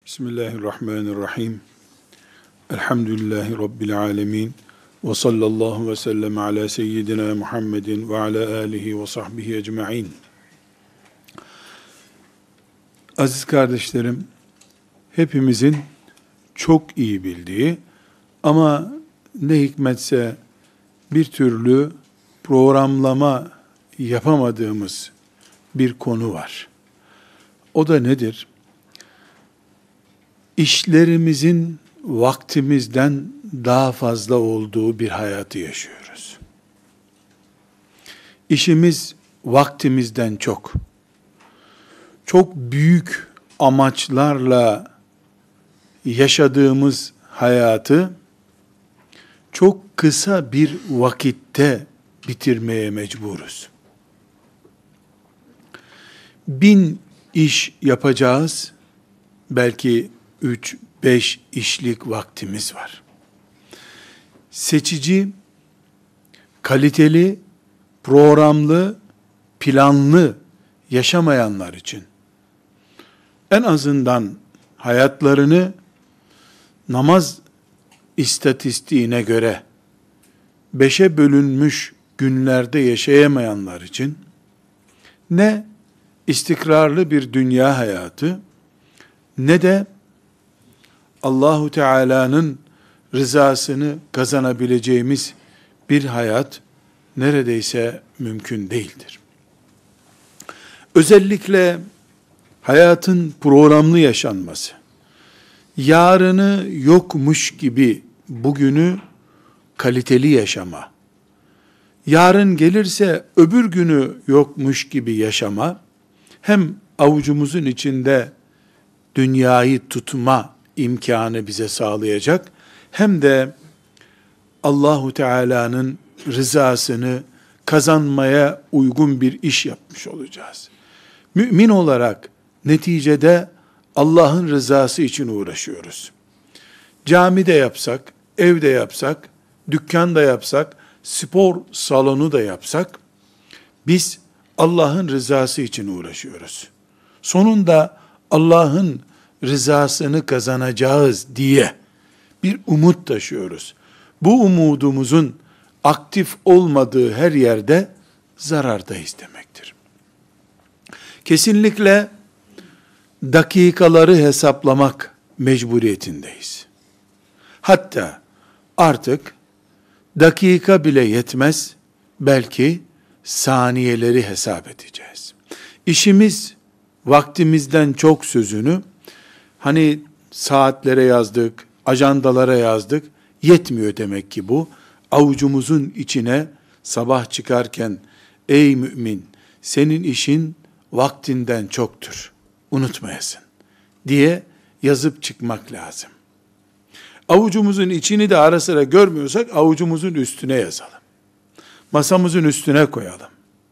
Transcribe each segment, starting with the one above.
Bismillahirrahmanirrahim. Elhamdülillahi Rabbil alemin. Ve sallallahu ve sellem ala seyyidina Muhammedin ve ala alihi ve sahbihi ecma'in. Aziz kardeşlerim, hepimizin çok iyi bildiği ama ne hikmetse bir türlü programlama yapamadığımız bir konu var. O da nedir? İşlerimizin vaktimizden daha fazla olduğu bir hayatı yaşıyoruz. İşimiz vaktimizden çok. Çok büyük amaçlarla yaşadığımız hayatı çok kısa bir vakitte bitirmeye mecburuz. 1000 iş yapacağız, belki 3-5 işlik vaktimiz var. Seçici, kaliteli, programlı, planlı yaşamayanlar için en azından hayatlarını namaz istatistiğine göre 5'e bölünmüş günlerde yaşayamayanlar için ne istikrarlı bir dünya hayatı ne de Allahu Teala'nın rızasını kazanabileceğimiz bir hayat neredeyse mümkün değildir. Özellikle hayatın programlı yaşanması, yarını yokmuş gibi bugünü kaliteli yaşama, yarın gelirse öbür günü yokmuş gibi yaşama, hem avucumuzun içinde dünyayı tutma imkanı bize sağlayacak, hem de Allahu Teala'nın rızasını kazanmaya uygun bir iş yapmış olacağız. Mümin olarak neticede Allah'ın rızası için uğraşıyoruz. Camide yapsak, evde yapsak, dükkanda yapsak, spor salonu da yapsak, biz Allah'ın rızası için uğraşıyoruz. Sonunda Allah'ın rızasını kazanacağız diye bir umut taşıyoruz. Bu umudumuzun aktif olmadığı her yerde zarardayız demektir. Kesinlikle dakikaları hesaplamak mecburiyetindeyiz. Hatta artık dakika bile yetmez, belki saniyeleri hesap edeceğiz. İşimiz vaktimizden çok sözünü hani saatlere yazdık, ajandalara yazdık, yetmiyor demek ki bu. Avucumuzun içine sabah çıkarken, ey mümin, senin işin vaktinden çoktur, unutmayasın diye yazıp çıkmak lazım. Avucumuzun içini de ara sıra görmüyorsak avucumuzun üstüne yazalım. Masamızın üstüne koyalım.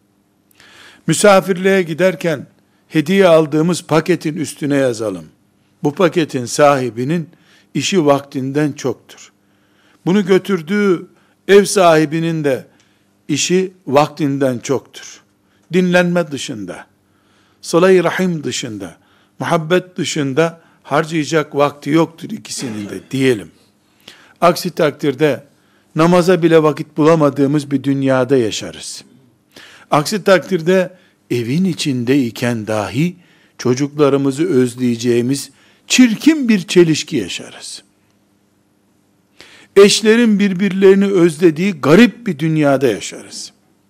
Misafirliğe giderken hediye aldığımız paketin üstüne yazalım. Bu paketin sahibinin işi vaktinden çoktur. Bunu götürdüğü ev sahibinin de işi vaktinden çoktur. Dinlenme dışında, sıla-i rahim dışında, muhabbet dışında harcayacak vakti yoktur ikisinin de diyelim. Aksi takdirde namaza bile vakit bulamadığımız bir dünyada yaşarız. Aksi takdirde evin içindeyken dahi çocuklarımızı özleyeceğimiz çirkin bir çelişki yaşarız. Eşlerin birbirlerini özlediği garip bir dünyada yaşarız.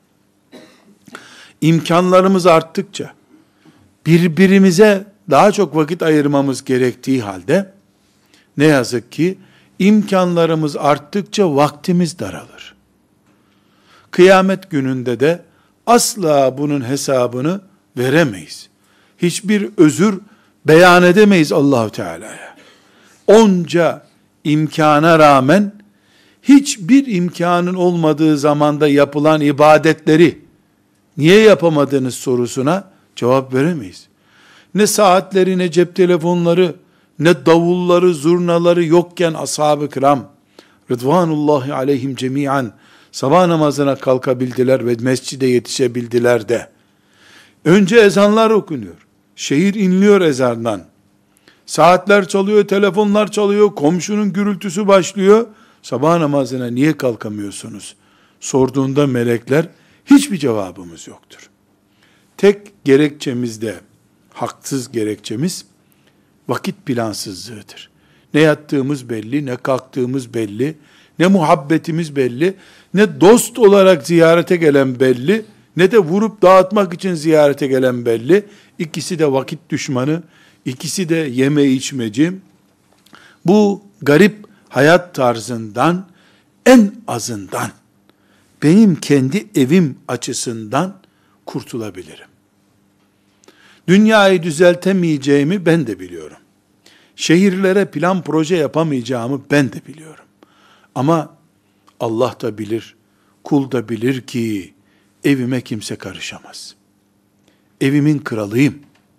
İmkanlarımız arttıkça birbirimize daha çok vakit ayırmamız gerektiği halde ne yazık ki imkanlarımız arttıkça vaktimiz daralır. Kıyamet gününde de asla bunun hesabını veremeyiz. Hiçbir özür beyan edemeyiz Allahu Teala'ya. Onca imkana rağmen hiçbir imkanın olmadığı zamanda yapılan ibadetleri niye yapamadınız sorusuna cevap veremeyiz. Ne saatleri, ne cep telefonları, ne davulları, zurnaları yokken ashab-ı kiram Rıdvanullahi aleyhim cemiyen sabah namazına kalkabildiler ve mescide yetişebildiler de önce ezanlar okunuyor. Şehir inliyor ezandan. Saatler çalıyor, telefonlar çalıyor, komşunun gürültüsü başlıyor. Sabah namazına niye kalkamıyorsunuz? Sorduğunda melekler, hiçbir cevabımız yoktur. Tek gerekçemiz de, haksız gerekçemiz, vakit plansızlığıdır. Ne yattığımız belli, ne kalktığımız belli, ne muhabbetimiz belli, ne dost olarak ziyarete gelen belli, ne de vurup dağıtmak için ziyarete gelen belli. İkisi de vakit düşmanı, ikisi de yeme içmeci. Bu garip hayat tarzından en azından benim kendi evim açısından kurtulabilirim. Dünyayı düzeltemeyeceğimi ben de biliyorum. Şehirlere plan proje yapamayacağımı ben de biliyorum. Ama Allah da bilir, kul da bilir ki evime kimse karışamaz. Evimin kralıyım.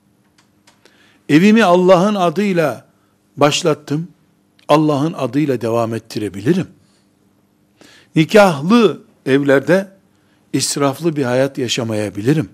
Evimi Allah'ın adıyla başlattım, Allah'ın adıyla devam ettirebilirim. Nikahlı evlerde israflı bir hayat yaşamayabilirim.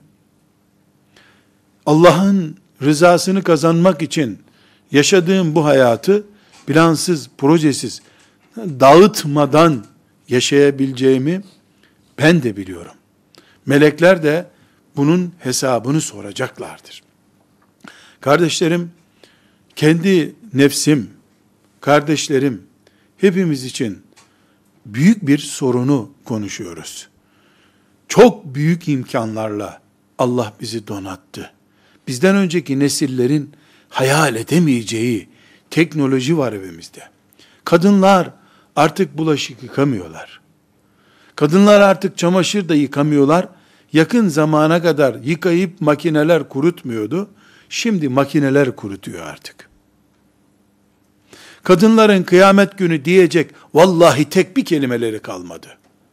Allah'ın rızasını kazanmak için yaşadığım bu hayatı plansız, projesiz, dağıtmadan yaşayabileceğimi ben de biliyorum. Melekler de bunun hesabını soracaklardır. Kardeşlerim, kendi nefsim, kardeşlerim, hepimiz için büyük bir sorunu konuşuyoruz. Çok büyük imkanlarla Allah bizi donattı. Bizden önceki nesillerin hayal edemeyeceği teknoloji var evimizde. Kadınlar artık bulaşık yıkamıyorlar. Kadınlar artık çamaşır da yıkamıyorlar. Yakın zamana kadar yıkayıp makineler kurutmuyordu. Şimdi makineler kurutuyor artık. Kadınların kıyamet günü diyecek vallahi tek bir kelimeleri kalmadı.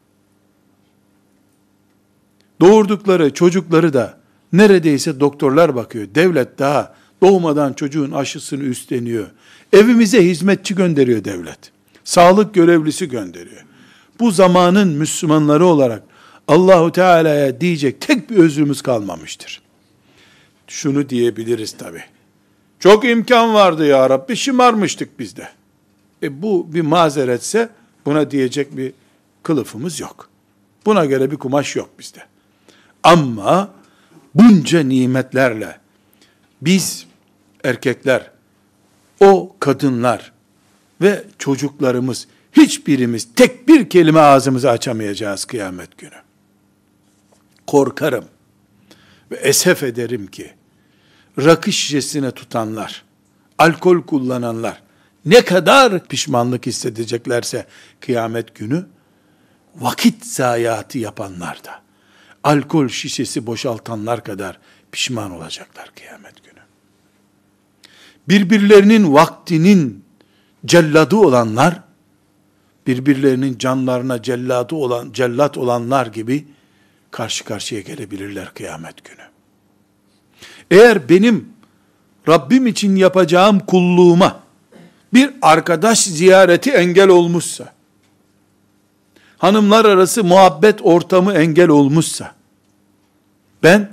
Doğurdukları çocukları da neredeyse doktorlar bakıyor. Devlet daha doğmadan çocuğun aşısını üstleniyor. Evimize hizmetçi gönderiyor devlet. Sağlık görevlisi gönderiyor. Bu zamanın Müslümanları olarak Allahu Teala'ya diyecek tek bir özrümüz kalmamıştır. Şunu diyebiliriz tabi. Çok imkan vardı ya Rabbi, şımarmıştık biz de. Bu bir mazeretse buna diyecek bir kılıfımız yok. Buna göre bir kumaş yok bizde. Ama bunca nimetlerle biz erkekler, o kadınlar ve çocuklarımız hiçbirimiz tek bir kelime ağzımızı açamayacağız kıyamet günü. Korkarım ve esef ederim ki rakı şişesine tutanlar, alkol kullananlar ne kadar pişmanlık hissedeceklerse kıyamet günü vakit zayiatı yapanlar da alkol şişesi boşaltanlar kadar pişman olacaklar kıyamet günü. Birbirlerinin vaktinin celladı olanlar, birbirlerinin canlarına cellat olanlar gibi karşı karşıya gelebilirler kıyamet günü. Eğer benim Rabbim için yapacağım kulluğuma bir arkadaş ziyareti engel olmuşsa, hanımlar arası muhabbet ortamı engel olmuşsa, ben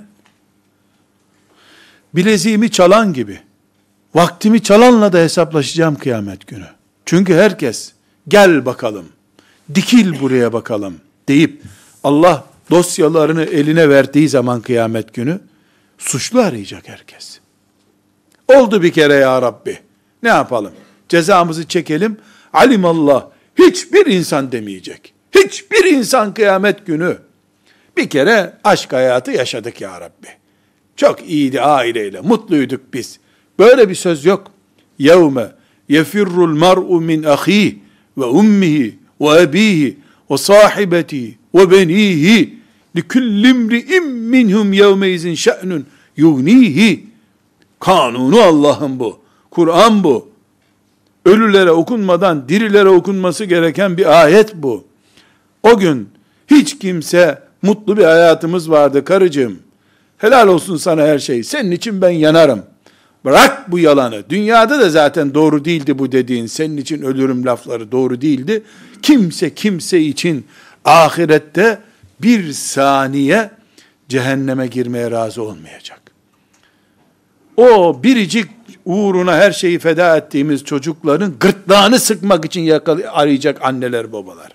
bileziğimi çalan gibi vaktimi çalanla da hesaplaşacağım kıyamet günü. Çünkü herkes gel bakalım, dikil buraya bakalım deyip Allah dosyalarını eline verdiği zaman kıyamet günü suçlu arayacak herkes. Oldu bir kere ya Rabbi. Ne yapalım? Cezamızı çekelim. Alimallah. Hiçbir insan demeyecek. Hiçbir insan kıyamet günü bir kere aşk hayatı yaşadık ya Rabbi. Çok iyiydi aileyle. Mutluyduk biz. Böyle bir söz yok. Yevme yefirrul mar'u min ahihi ve ummihi ve abihi ve sahibetihi ve benihi likulli imri'in minhum yevmeizin şe'nun yugnihi. Kanunu Allah'ın bu. Kur'an bu. Ölülere okunmadan dirilere okunması gereken bir ayet bu. O gün hiç kimse mutlu bir hayatımız vardı karıcığım. Helal olsun sana her şey. Senin için ben yanarım. Bırak bu yalanı. Dünyada da zaten doğru değildi bu dediğin. Senin için ölürüm lafları doğru değildi. Kimse için ahirette bir saniye cehenneme girmeye razı olmayacak. O biricik uğruna her şeyi feda ettiğimiz çocukların gırtlağını sıkmak için arayacak anneler, babalar.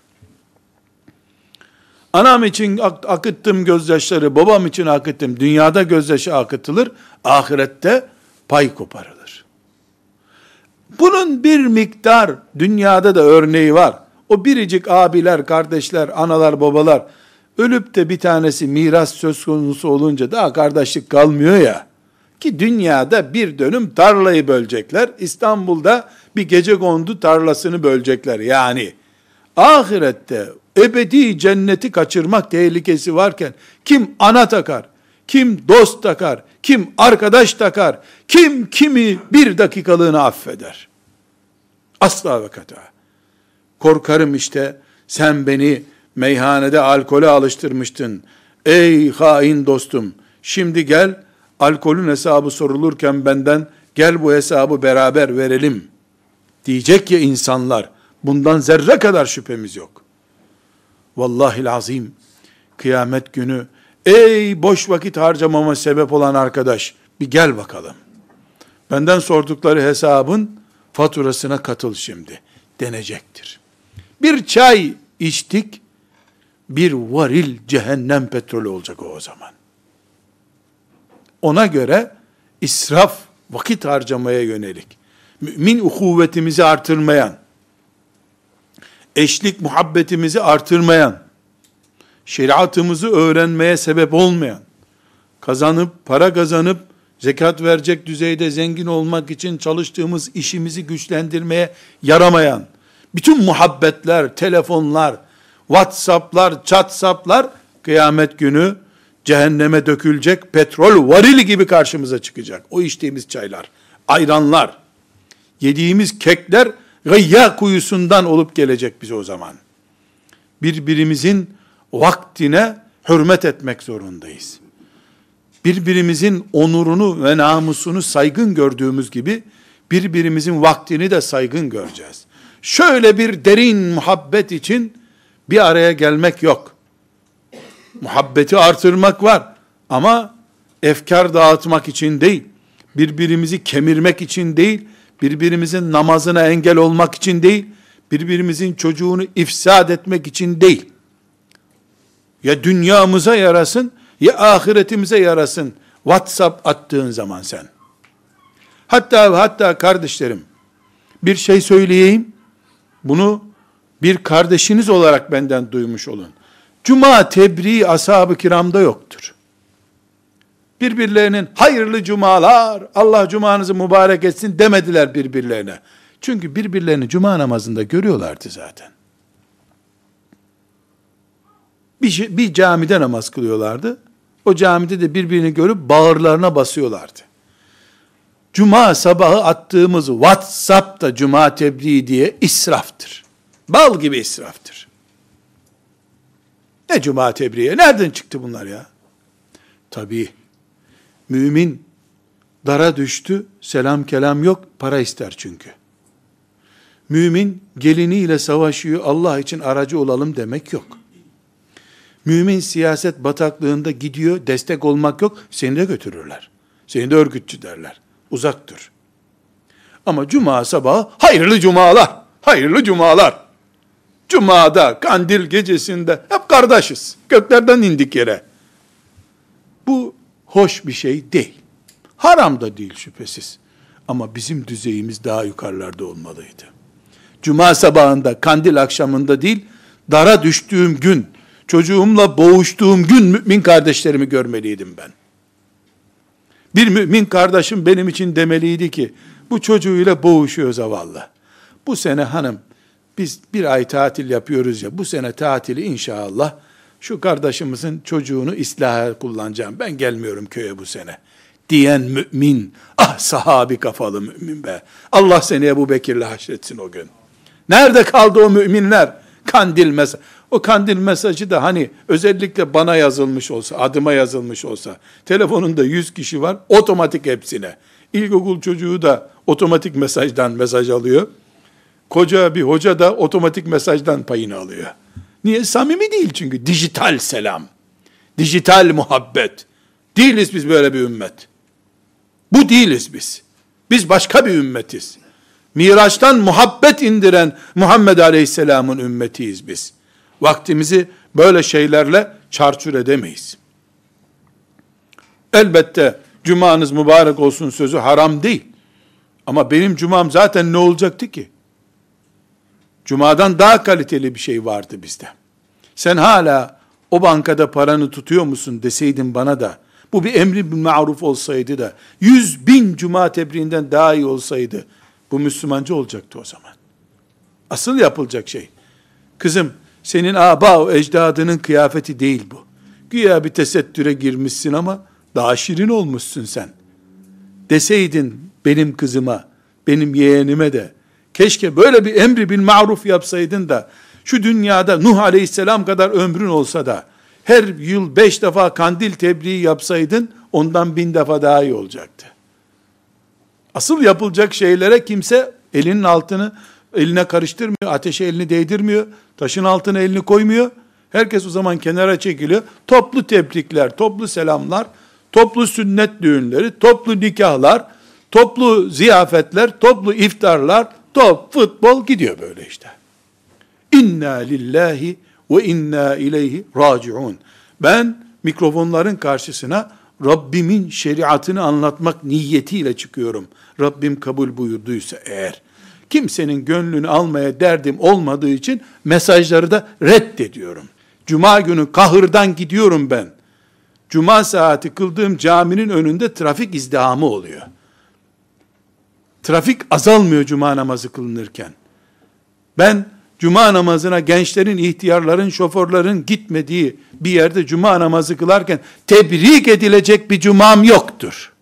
Anam için akıttım gözyaşları, babam için akıttım. Dünyada gözyaşı akıtılır, ahirette pay koparılır. Bunun bir miktar dünyada da örneği var. O biricik abiler, kardeşler, analar, babalar ölüp de bir tanesi miras söz konusu olunca daha kardeşlik kalmıyor ya. Ki dünyada bir dönüm tarlayı bölecekler. İstanbul'da bir gecekondu tarlasını bölecekler. Yani ahirette ebedi cenneti kaçırmak tehlikesi varken kim ana takar, kim dost takar, kim arkadaş takar, kim kimi bir dakikalığına affeder? Asla ve kata. Korkarım işte sen beni meyhanede alkole alıştırmıştın. Ey hain dostum, şimdi gel, alkolün hesabı sorulurken benden, gel bu hesabı beraber verelim diyecek ya insanlar. Bundan zerre kadar şüphemiz yok. Vallahil azim, kıyamet günü, ey boş vakit harcamama sebep olan arkadaş, bir gel bakalım. Benden sordukları hesabın faturasına katıl şimdi denecektir. Bir çay içtik, bir varil cehennem petrolü olacak o zaman. Ona göre israf, vakit harcamaya yönelik, mümin uhuvvetimizi artırmayan, eşlik muhabbetimizi artırmayan, şeriatımızı öğrenmeye sebep olmayan, para kazanıp zekat verecek düzeyde zengin olmak için çalıştığımız işimizi güçlendirmeye yaramayan, bütün muhabbetler, telefonlar, WhatsApp'lar, ChatSap'lar kıyamet günü cehenneme dökülecek petrol varili gibi karşımıza çıkacak. O içtiğimiz çaylar, ayranlar, yediğimiz kekler gıyya kuyusundan olup gelecek bize o zaman. Birbirimizin vaktine hürmet etmek zorundayız. Birbirimizin onurunu ve namusunu saygın gördüğümüz gibi birbirimizin vaktini de saygın göreceğiz. Şöyle bir derin muhabbet için bir araya gelmek yok. Muhabbeti artırmak var ama efkar dağıtmak için değil, birbirimizi kemirmek için değil, birbirimizin namazına engel olmak için değil, birbirimizin çocuğunu ifsad etmek için değil. Ya dünyamıza yarasın, ya ahiretimize yarasın WhatsApp attığın zaman sen. Hatta kardeşlerim, bir şey söyleyeyim, bunu bir kardeşiniz olarak benden duymuş olun. Cuma tebriği ashab-ı kiramda yoktur. Birbirlerinin hayırlı cumalar, Allah cumanızı mübarek etsin demediler birbirlerine. Çünkü birbirlerini cuma namazında görüyorlardı zaten. Bir camide namaz kılıyorlardı. O camide de birbirini görüp bağırlarına basıyorlardı. Cuma sabahı attığımız WhatsApp'ta cuma tebriği diye israftır. Bal gibi israftır. Ne cuma tebriği? Nereden çıktı bunlar ya? Tabii. Mümin dara düştü, selam kelam yok, para ister çünkü. Mümin geliniyle savaşıyor, Allah için aracı olalım demek yok. Mümin siyaset bataklığında gidiyor, destek olmak yok, seni de götürürler. Seni de örgütçü derler. Uzak dur. Ama cuma sabahı hayırlı cumalar, hayırlı cumalar. Cuma'da, kandil gecesinde hep kardeşiz. Göklerden indik yere. Bu hoş bir şey değil. Haram da değil şüphesiz. Ama bizim düzeyimiz daha yukarılarda olmalıydı. Cuma sabahında, kandil akşamında değil, dara düştüğüm gün, çocuğumla boğuştuğum gün mümin kardeşlerimi görmeliydim ben. Bir mümin kardeşim benim için demeliydi ki, bu çocuğuyla boğuşuyor zavallı. Bu sene hanım, biz bir ay tatil yapıyoruz ya, bu sene tatili inşallah, şu kardeşimizin çocuğunu islaha kullanacağım, ben gelmiyorum köye bu sene, diyen mümin, ah sahabi kafalı mümin be, Allah seni Ebu Bekir'le haşretsin o gün. Nerede kaldı o müminler? Kandil mesajı. O kandil mesajı da hani özellikle bana yazılmış olsa, adıma yazılmış olsa, telefonunda 100 kişi var, otomatik hepsine. İlkokul çocuğu da otomatik mesajdan mesaj alıyor. Koca bir hoca da otomatik mesajdan payını alıyor. Niye? Samimi değil çünkü. Dijital selam. Dijital muhabbet. Değiliz biz böyle bir ümmet. Bu değiliz biz. Biz başka bir ümmetiz. Miraç'tan muhabbet indiren Muhammed Aleyhisselam'ın ümmetiyiz biz. Vaktimizi böyle şeylerle çarçur edemeyiz. Elbette cumanız mübarek olsun sözü haram değil. Ama benim cumam zaten ne olacaktı ki? Cumadan daha kaliteli bir şey vardı bizde. Sen hala o bankada paranı tutuyor musun deseydin bana da, bu bir emri bil maruf olsaydı da, 100.000 cuma tebriğinden daha iyi olsaydı, bu Müslümanca olacaktı o zaman. Asıl yapılacak şey, kızım senin aba ecdadının kıyafeti değil bu. Güya bir tesettüre girmişsin ama daha şirin olmuşsun sen. Deseydin benim kızıma, benim yeğenime de, keşke böyle bir emri bil maruf yapsaydın da, şu dünyada Nuh Aleyhisselam kadar ömrün olsa da, her yıl 5 defa kandil tebriği yapsaydın, ondan 1000 defa daha iyi olacaktı. Asıl yapılacak şeylere kimse elinin altını eline karıştırmıyor, ateşe elini değdirmiyor, taşın altına elini koymuyor. Herkes o zaman kenara çekiliyor. Toplu tebrikler, toplu selamlar, toplu sünnet düğünleri, toplu nikahlar, toplu ziyafetler, toplu iftarlar, top, futbol gidiyor böyle işte. İnna lillahi ve inna ileyhi raciun. Ben mikrofonların karşısına Rabbimin şeriatını anlatmak niyetiyle çıkıyorum. Rabbim kabul buyurduysa eğer. Kimsenin gönlünü almaya derdim olmadığı için mesajları da reddediyorum. Cuma günü kahırdan gidiyorum ben. Cuma saati kıldığım caminin önünde trafik izdihamı oluyor. Trafik azalmıyor cuma namazı kılınırken. Ben cuma namazına gençlerin, ihtiyarların, şoförlerin gitmediği bir yerde cuma namazı kılarken tebrik edilecek bir cumam yoktur.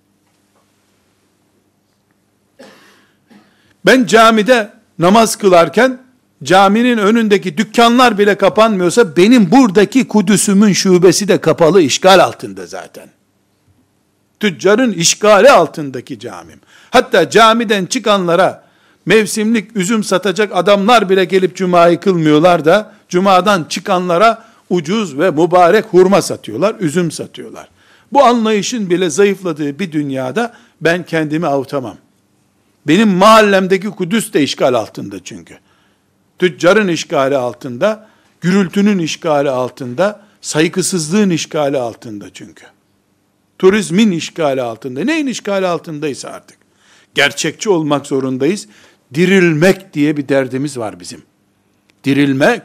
Ben camide namaz kılarken caminin önündeki dükkanlar bile kapanmıyorsa benim buradaki Kudüs'ümün şubesi de kapalı, işgal altında zaten. Tüccarın işgali altındaki camim. Hatta camiden çıkanlara mevsimlik üzüm satacak adamlar bile gelip cumayı kılmıyorlar da cumadan çıkanlara ucuz ve mübarek hurma satıyorlar, üzüm satıyorlar. Bu anlayışın bile zayıfladığı bir dünyada ben kendimi avutamam. Benim mahallemdeki Kudüs de işgal altında çünkü. Tüccarın işgali altında, gürültünün işgali altında, saygısızlığın işgali altında çünkü. Turizmin işgali altında, neyin işgali altındaysa artık. Gerçekçi olmak zorundayız. Dirilmek diye bir derdimiz var bizim. Dirilmek.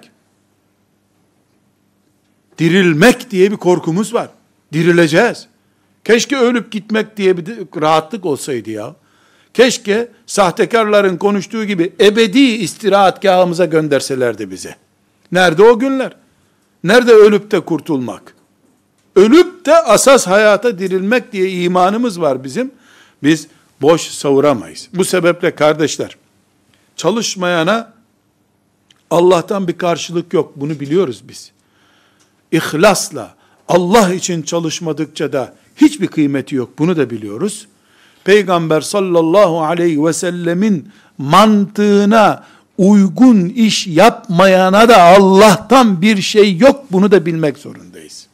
Dirilmek diye bir korkumuz var. Dirileceğiz. Keşke ölüp gitmek diye bir rahatlık olsaydı ya. Keşke sahtekarların konuştuğu gibi ebedi istirahatgahımıza gönderselerdi bize. Nerede o günler? Nerede ölüp de kurtulmak? Ölüp de asas hayata dirilmek diye imanımız var bizim. Biz boş savuramayız. Bu sebeple kardeşler, çalışmayana Allah'tan bir karşılık yok. Bunu biliyoruz biz. İhlasla, Allah için çalışmadıkça da hiçbir kıymeti yok. Bunu da biliyoruz. Peygamber sallallahu aleyhi ve sellemin mantığına uygun iş yapmayana da Allah'tan bir şey yok. Bunu da bilmek zorundayız.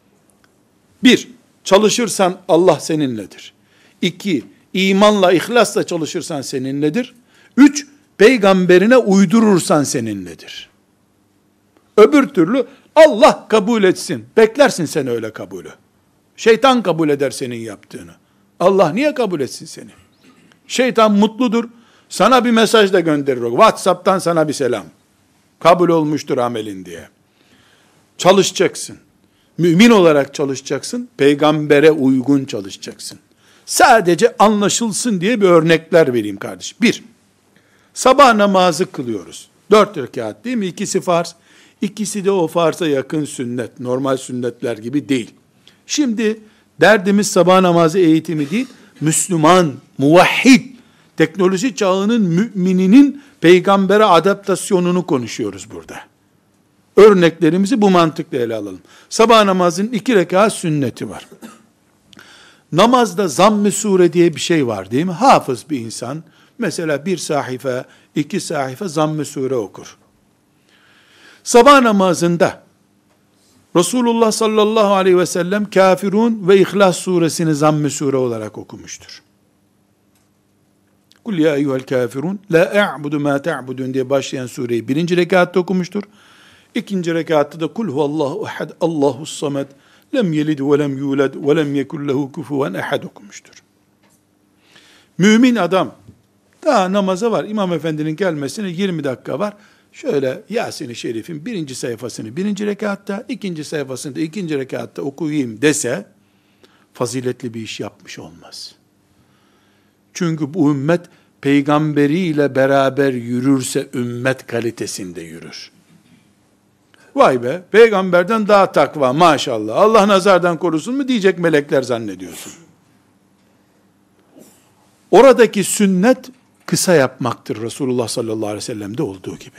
1. Çalışırsan Allah seninledir. 2. İmanla, ihlasla çalışırsan seninledir. 3. Peygamberine uydurursan seninledir. Öbür türlü Allah kabul etsin. Beklersin sen öyle kabulü. Şeytan kabul eder senin yaptığını. Allah niye kabul etsin seni? Şeytan mutludur. Sana bir mesaj da gönderir. WhatsApp'tan sana bir selam. Kabul olmuştur amelin diye. Çalışacaksın. Mümin olarak çalışacaksın. Peygambere uygun çalışacaksın. Sadece anlaşılsın diye bir örnekler vereyim kardeşim. 1. Sabah namazı kılıyoruz. 4 rekat değil mi? İkisi farz. İkisi de o farza yakın sünnet. Normal sünnetler gibi değil. Şimdi derdimiz sabah namazı eğitimi değil, Müslüman, muvahhid, teknoloji çağının mümininin peygambere adaptasyonunu konuşuyoruz burada. Örneklerimizi bu mantıkla ele alalım. Sabah namazının 2 rekat sünneti var. Namazda zamm-ı sure diye bir şey var değil mi? Hafız bir insan, mesela 1 sahife, 2 sahife zamm-ı sure okur. Sabah namazında Resulullah sallallahu aleyhi ve sellem Kafirun ve İhlas suresini zamm-ı sure olarak okumuştur. Kul ya eyyuhel kafirun la a'budu ma ta'budun diye başlayan sureyi birinci rekatta okumuştur. İkinci rekatta da kul huvallahu ehad Allahus samed lem yelid ve lem yulad ve lem yekul lehu kufuven ehad okumuştur. Mümin adam daha namaza var. İmam efendinin gelmesine 20 dakika var. Şöyle Yasin-i Şerif'in birinci sayfasını birinci rekatta, ikinci sayfasını da ikinci rekatta okuyayım dese, faziletli bir iş yapmış olmaz. Çünkü bu ümmet, peygamberiyle beraber yürürse, ümmet kalitesinde yürür. Vay be, peygamberden daha takva, maşallah, Allah nazardan korusun mu diyecek melekler zannediyorsun. Oradaki sünnet, kısa yapmaktır Resulullah sallallahu aleyhi ve sellem'de olduğu gibi.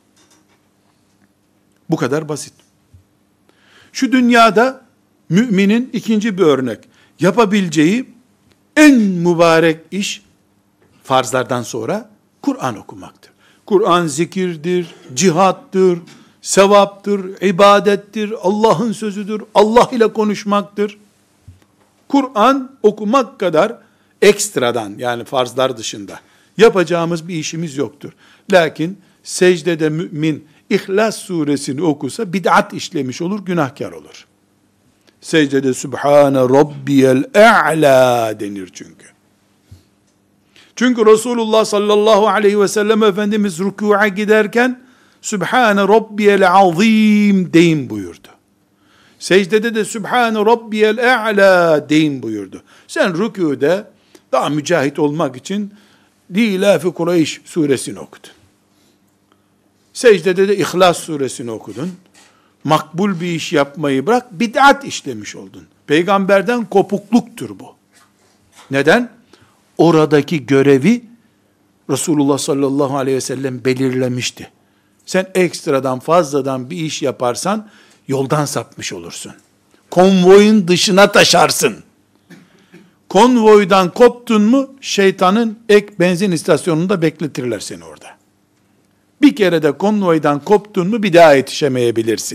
Bu kadar basit. Şu dünyada müminin ikinci bir örnek yapabileceği en mübarek iş farzlardan sonra Kur'an okumaktır. Kur'an zikirdir, cihattır, sevaptır, ibadettir, Allah'ın sözüdür, Allah ile konuşmaktır. Kur'an okumak kadar ekstradan, yani farzlar dışında yapacağımız bir işimiz yoktur. Lakin secdede mümin İhlas suresini okusa bid'at işlemiş olur, günahkar olur. Secdede Sübhane Rabbiyel E'la denir çünkü. Çünkü Resulullah sallallahu aleyhi ve sellem Efendimiz rükû'a giderken Sübhane Rabbiyel Azim deyin buyurdu. Secdede de Sübhane Rabbiyel E'la deyin buyurdu. Sen rükûde daha mücahit olmak için Lilafi Kureyş suresini okudun. Secdede de İhlas suresini okudun. Makbul bir iş yapmayı bırak, bid'at işlemiş oldun. Peygamberden kopukluktur bu. Neden? Oradaki görevi Resulullah sallallahu aleyhi ve sellem belirlemişti. Sen ekstradan, fazladan bir iş yaparsan yoldan sapmış olursun. Konvoyun dışına taşarsın. Konvoydan koptun mu şeytanın ek benzin istasyonunda bekletirler seni orada. Bir kere de konvoydan koptun mu bir daha yetişemeyebilirsin.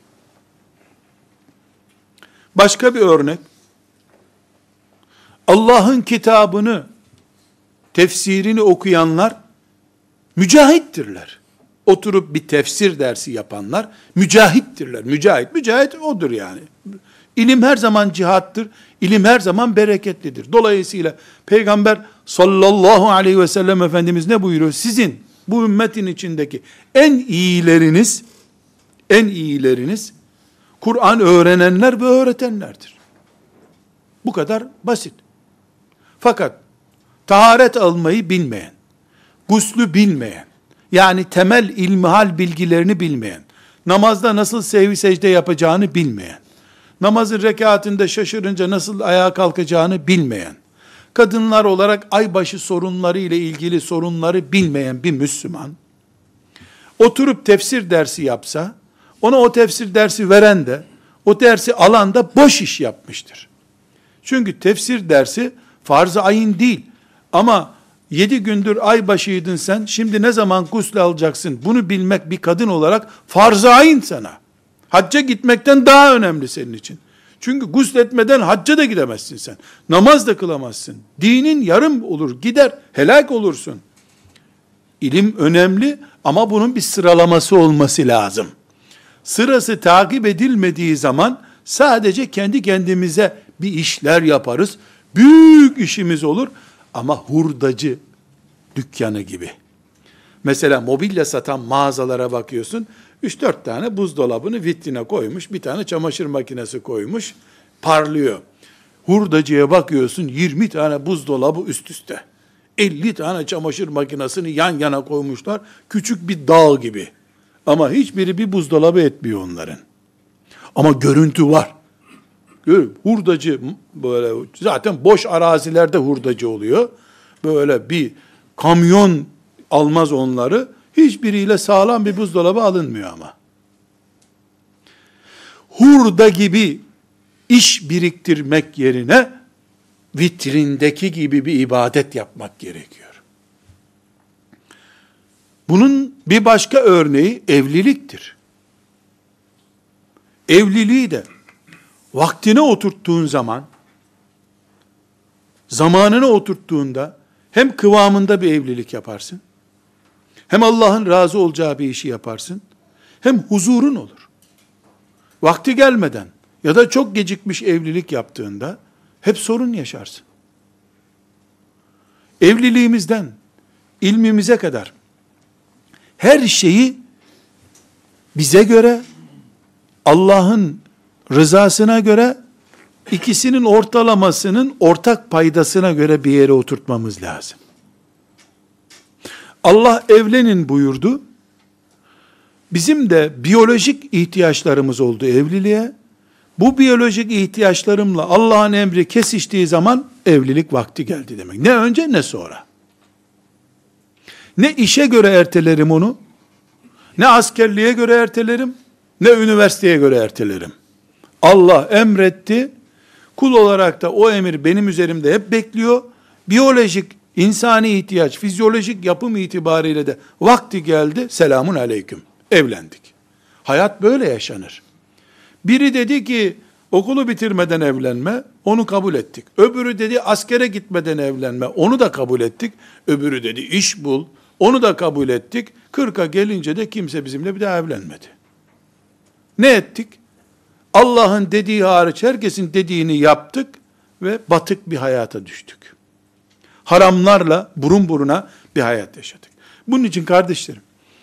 Başka bir örnek. Allah'ın kitabını, tefsirini okuyanlar mücahittirler. Oturup bir tefsir dersi yapanlar mücahittirler. Mücahit odur yani. İlim her zaman cihattır. İlim her zaman bereketlidir. Dolayısıyla Peygamber sallallahu aleyhi ve sellem Efendimiz ne buyuruyor? Sizin bu ümmetin içindeki en iyileriniz Kur'an öğrenenler ve öğretenlerdir. Bu kadar basit. Fakat taharet almayı bilmeyen, guslü bilmeyen, yani temel ilmihal bilgilerini bilmeyen, namazda nasıl sehvi secde yapacağını bilmeyen, namazın rekatında şaşırınca nasıl ayağa kalkacağını bilmeyen, kadınlar olarak aybaşı sorunları ile ilgili sorunları bilmeyen bir Müslüman, oturup tefsir dersi yapsa, ona o tefsir dersi veren de, o dersi alan da boş iş yapmıştır. Çünkü tefsir dersi farz-ı ayın değil. Ama 7 gündür aybaşıydın sen, şimdi ne zaman gusül alacaksın? Bunu bilmek bir kadın olarak farz-ı ayın sana. Hacca gitmekten daha önemli senin için. Çünkü gusletmeden hacca da gidemezsin sen. Namaz da kılamazsın. Dinin yarım olur, gider, helak olursun. İlim önemli ama bunun bir sıralaması olması lazım. Sırası takip edilmediği zaman sadece kendi kendimize bir işler yaparız. Büyük işimiz olur ama hurdacı dükkanı gibi. Mesela mobilya satan mağazalara bakıyorsun. 3-4 tane buzdolabını vitrine koymuş, bir tane çamaşır makinesi koymuş, parlıyor. Hurdacıya bakıyorsun, 20 tane buzdolabı üst üste. 50 tane çamaşır makinesini yan yana koymuşlar, küçük bir dağ gibi. Ama hiçbiri bir buzdolabı etmiyor onların. Ama görüntü var. Hurdacı böyle, zaten boş arazilerde hurdacı oluyor. Böyle bir kamyon almaz onları. Hiçbiriyle sağlam bir buzdolabı alınmıyor ama. Hurda gibi iş biriktirmek yerine vitrindeki gibi bir ibadet yapmak gerekiyor. Bunun bir başka örneği evliliktir. Evliliği de vaktine oturttuğun zaman, zamanına oturttuğunda Hem kıvamında bir evlilik yaparsın, hem Allah'ın razı olacağı bir işi yaparsın, hem huzurun olur. Vakti gelmeden ya da çok gecikmiş evlilik yaptığında hep sorun yaşarsın. Evliliğimizden ilmimize kadar her şeyi bize göre, Allah'ın rızasına göre, ikisinin ortalamasının ortak paydasına göre bir yere oturtmamız lazım. Allah evlenin buyurdu. Bizim de biyolojik ihtiyaçlarımız oldu evliliğe. Bu biyolojik ihtiyaçlarımla Allah'ın emri kesiştiği zaman evlilik vakti geldi demek. Ne önce ne sonra. Ne işe göre ertelerim onu, ne askerliğe göre ertelerim, ne üniversiteye göre ertelerim. Allah emretti, kul olarak da o emir benim üzerimde hep bekliyor. Biyolojik, insani ihtiyaç, fizyolojik yapım itibariyle de vakti geldi, selamun aleyküm, evlendik. Hayat böyle yaşanır. Biri dedi ki, okulu bitirmeden evlenme, onu kabul ettik. Öbürü dedi, askere gitmeden evlenme, onu da kabul ettik. Öbürü dedi, iş bul, onu da kabul ettik. 40'a gelince de kimse bizimle bir daha evlenmedi. Ne ettik? Allah'ın dediği hariç herkesin dediğini yaptık ve batık bir hayata düştük. Haramlarla burun buruna bir hayat yaşadık. Bunun için kardeşlerim,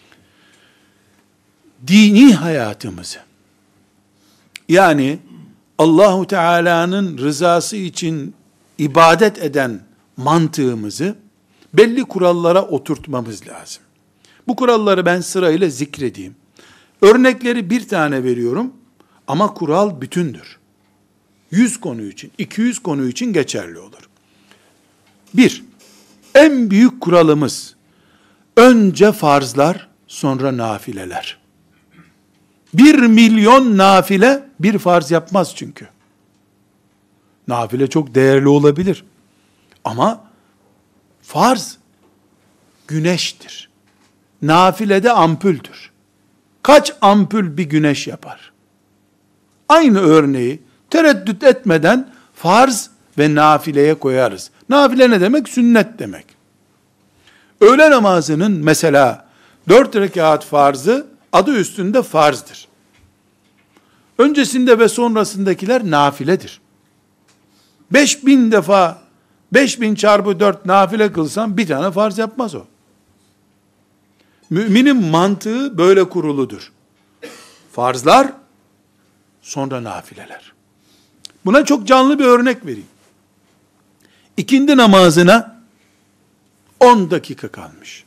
dini hayatımızı, yani Allahu Teala'nın rızası için ibadet eden mantığımızı belli kurallara oturtmamız lazım. Bu kuralları ben sırayla zikredeyim. Örnekleri bir tane veriyorum ama kural bütündür. 100 konu için, 200 konu için geçerli olur. Bir, en büyük kuralımız önce farzlar, sonra nafileler. 1.000.000 nafile bir farz yapmaz çünkü. Nafile çok değerli olabilir. Ama farz güneştir. Nafile de ampüldür. Kaç ampul bir güneş yapar? Aynı örneği tereddüt etmeden farz ve nafileye koyarız. Nafile ne demek? Sünnet demek. Öğle namazının mesela 4 rekat farzı adı üstünde farzdır. Öncesinde ve sonrasındakiler nafiledir. 5000 defa 5000 çarpı 4 nafile kılsam bir tane farz yapmaz o. Müminin mantığı böyle kuruludur. Farzlar, sonra nafileler. Buna çok canlı bir örnek vereyim. İkindi namazına 10 dakika kalmış.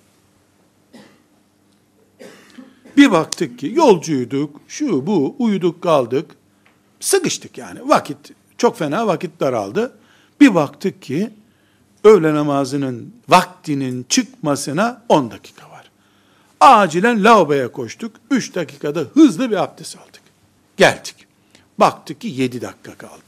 Bir baktık ki yolcuyduk, şu bu, uyuduk kaldık, sıkıştık yani. Vakit, çok fena vakit daraldı. Bir baktık ki öğle namazının vaktinin çıkmasına 10 dakika var. Acilen lavaboya koştuk. 3 dakikada hızlı bir abdest aldık. Geldik. Baktık ki 7 dakika kaldı.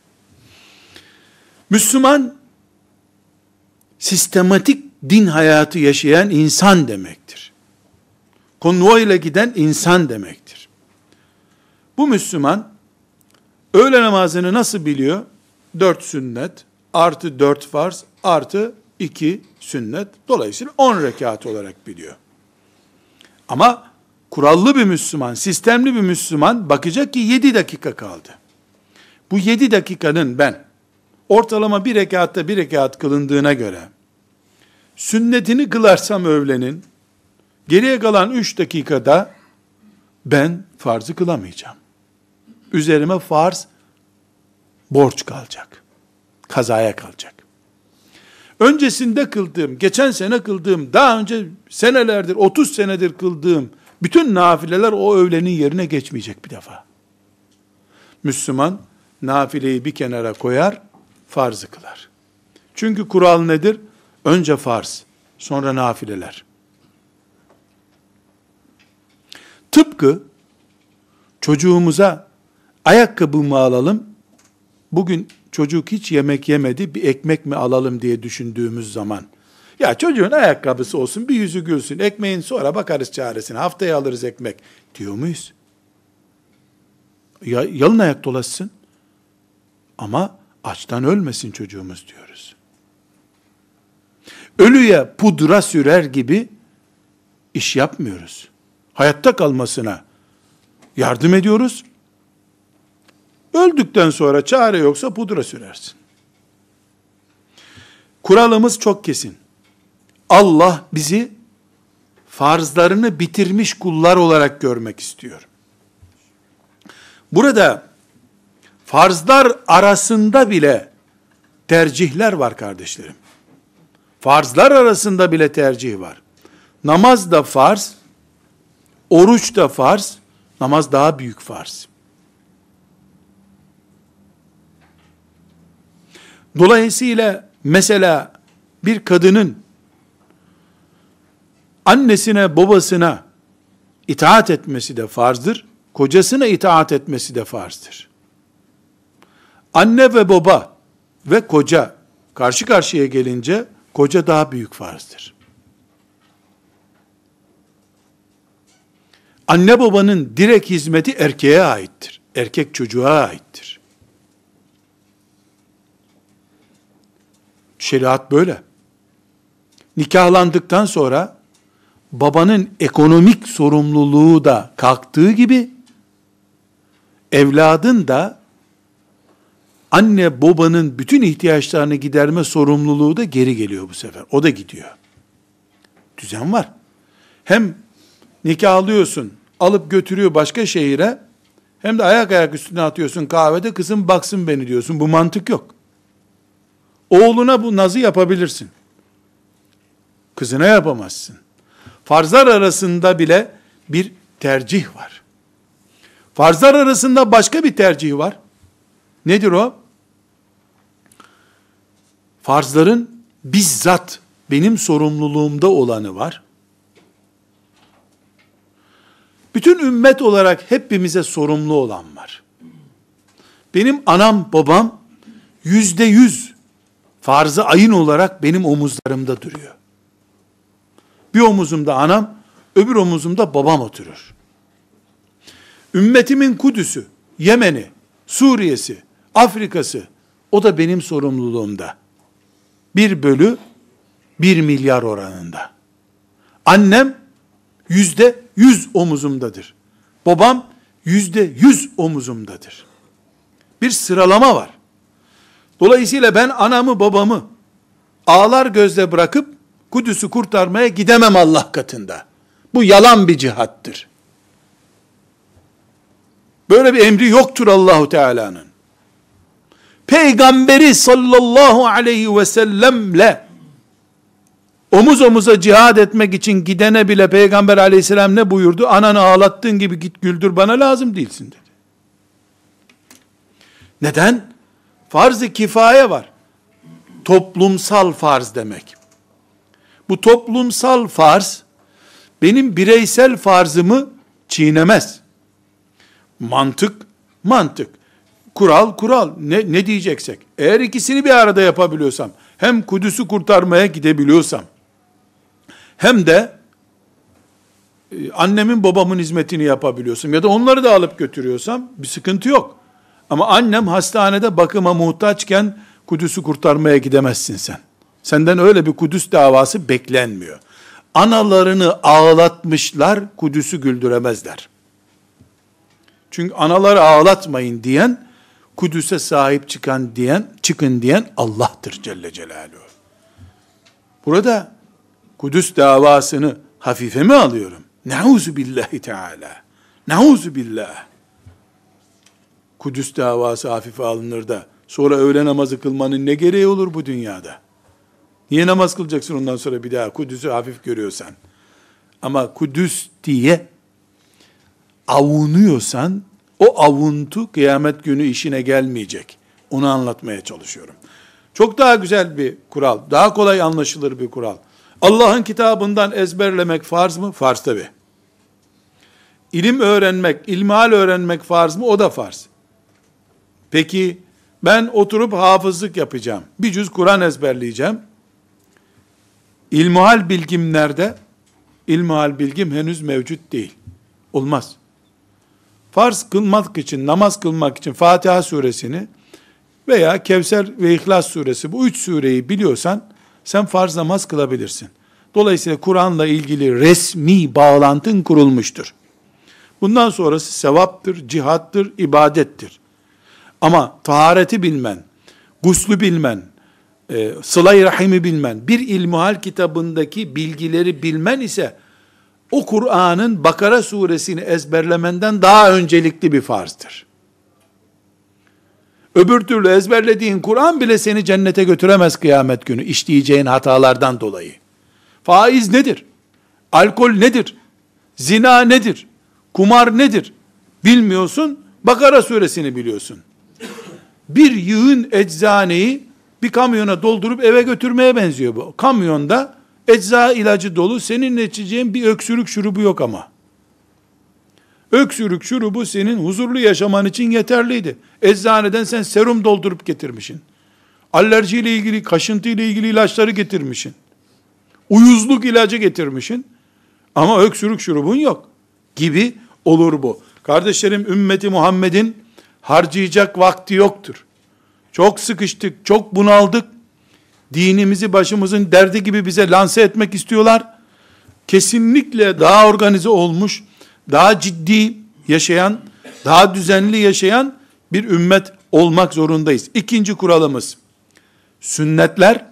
Müslüman, sistematik din hayatı yaşayan insan demektir. Konvoy ile giden insan demektir. Bu Müslüman, öğle namazını nasıl biliyor? 4 sünnet, artı 4 farz, artı 2 sünnet. Dolayısıyla 10 rekat olarak biliyor. Ama kurallı bir Müslüman, sistemli bir Müslüman bakacak ki 7 dakika kaldı. Bu 7 dakikanın ben ortalama bir rekatta bir rekat kılındığına göre sünnetini kılarsam öğlenin, geriye kalan 3 dakikada ben farzı kılamayacağım. Üzerime farz borç kalacak. Kazaya kalacak. Öncesinde kıldığım, geçen sene kıldığım, daha önce senelerdir, 30 senedir kıldığım bütün nafileler o öğlenin yerine geçmeyecek bir defa. Müslüman nafileyi bir kenara koyar, farzı kılar. Çünkü kural nedir? Önce farz, sonra nafileler. Tıpkı çocuğumuza ayakkabı mı alalım, bugün çocuk hiç yemek yemedi, bir ekmek mi alalım diye düşündüğümüz zaman, ya çocuğun ayakkabısı olsun, bir yüzü gülsün, ekmeğin sonra bakarız çaresine, haftaya alırız ekmek diyor muyuz? Ya, yalın ayak dolaşsın ama açtan ölmesin çocuğumuz diyoruz. ölüye pudra sürer gibi iş yapmıyoruz. Hayatta kalmasına yardım ediyoruz. Öldükten sonra çare yoksa pudra sürersin. Kuralımız çok kesin. Allah bizi farzlarını bitirmiş kullar olarak görmek istiyor. Burada farzlar arasında bile tercihler var kardeşlerim. Farzlar arasında bile tercih var. Namaz da farz, oruç da farz, namaz daha büyük farz. Dolayısıyla mesela bir kadının annesine, babasına itaat etmesi de farzdır, kocasına itaat etmesi de farzdır. Anne ve baba ve koca karşı karşıya gelince koca daha büyük farzdır. Anne babanın direkt hizmeti erkeğe aittir. Erkek çocuğa aittir. Şeriat böyle. Nikahlandıktan sonra babanın ekonomik sorumluluğu da kalktığı gibi evladın da anne babanın bütün ihtiyaçlarını giderme sorumluluğu da geri geliyor bu sefer. O da gidiyor. Düzen var. Hem nikahlıyorsun, alıp götürüyor başka şehire, hem de ayak üstüne atıyorsun kahvede, kızım baksın beni diyorsun. Bu mantık yok. Oğluna bu nazı yapabilirsin. Kızına yapamazsın. Farzlar arasında bile bir tercih var. Farzlar arasında başka bir tercih var. Nedir o? Farzların bizzat benim sorumluluğumda olanı var. Bütün ümmet olarak hepimize sorumlu olan var. Benim anam babam %100 farzı ayın olarak benim omuzlarımda duruyor. Bir omuzumda anam, öbür omuzumda babam oturur. Ümmetimin Kudüs'ü, Yemen'i, Suriye'si, Afrika'sı, o da benim sorumluluğumda. 1/1 milyar oranında. Annem %100 omuzumdadır. Babam %100 omuzumdadır. Bir sıralama var. Dolayısıyla ben anamı babamı ağlar gözle bırakıp Kudüs'ü kurtarmaya gidemem Allah katında. Bu yalan bir cihattır. Böyle bir emri yoktur Allahu Teala'nın. Peygamberi sallallahu aleyhi ve sellemle omuz omuza cihad etmek için gidene bile Peygamber aleyhisselam ne buyurdu? Ananı ağlattığın gibi git güldür, bana lazım değilsin dedi. Neden? Farz-ı kifaye var. Toplumsal farz demek. Bu toplumsal farz benim bireysel farzımı çiğnemez. Mantık. Kural. Ne diyeceksek. Eğer ikisini bir arada yapabiliyorsam, hem Kudüs'ü kurtarmaya gidebiliyorsam, hem de annemin babamın hizmetini yapabiliyorsam, ya da onları da alıp götürüyorsam, bir sıkıntı yok. Ama annem hastanede bakıma muhtaçken, Kudüs'ü kurtarmaya gidemezsin sen. Senden öyle bir Kudüs davası beklenmiyor. Analarını ağlatmışlar, Kudüs'ü güldüremezler. Çünkü anaları ağlatmayın diyen, Kudüs'e sahip çıkın diyen Allah'tır Celle Celaluhu. Burada Kudüs davasını hafife mi alıyorum? Nauzu billahi teala. Nauzu billah. Kudüs davası hafife alınır da sonra öğle namazı kılmanın ne gereği olur bu dünyada? Niye namaz kılacaksın ondan sonra bir daha Kudüs'ü hafif görüyorsan? Ama Kudüs diye avunuyorsan, o avuntu kıyamet günü işine gelmeyecek. Onu anlatmaya çalışıyorum. Çok daha güzel bir kural, daha kolay anlaşılır bir kural. Allah'ın kitabından ezberlemek farz mı? Farz tabi. İlim öğrenmek, ilmihal öğrenmek farz mı? O da farz. Peki ben oturup hafızlık yapacağım. Bir cüz Kur'an ezberleyeceğim. İlmihal bilgim nerede? İlmihal bilgim henüz mevcut değil. Olmaz. Farz kılmak için, namaz kılmak için Fatiha suresini veya Kevser ve İhlas suresi, bu 3 sureyi biliyorsan sen farz namaz kılabilirsin. Dolayısıyla Kur'an'la ilgili resmi bağlantın kurulmuştur. Bundan sonrası sevaptır, cihattır, ibadettir. Ama tahareti bilmen, guslü bilmen, sıla-i rahimi bilmen, bir ilmuhal kitabındaki bilgileri bilmen ise o Kur'an'ın Bakara suresini ezberlemenden daha öncelikli bir farzdır. Öbür türlü ezberlediğin Kur'an bile seni cennete götüremez kıyamet günü işleyeceğin hatalardan dolayı. Faiz nedir? Alkol nedir? Zina nedir? Kumar nedir? Bilmiyorsun, Bakara suresini biliyorsun. Bir yığın eczaneyi bir kamyona doldurup eve götürmeye benziyor bu. Kamyonda ecza ilacı dolu, senin içeceğin bir öksürük şurubu yok ama. Öksürük şurubu senin huzurlu yaşaman için yeterliydi. Eczaneden sen serum doldurup getirmişsin. Alerjiyle ilgili, kaşıntıyla ilgili ilaçları getirmişsin. Uyuzluk ilacı getirmişsin. Ama öksürük şurubun yok. Gibi olur bu. Kardeşlerim, ümmeti Muhammed'in harcayacak vakti yoktur. Çok sıkıştık, çok bunaldık. Dinimizi başımızın derdi gibi bize lanse etmek istiyorlar. Kesinlikle daha organize olmuş, daha ciddi yaşayan, daha düzenli yaşayan bir ümmet olmak zorundayız. İkinci kuralımız, sünnetler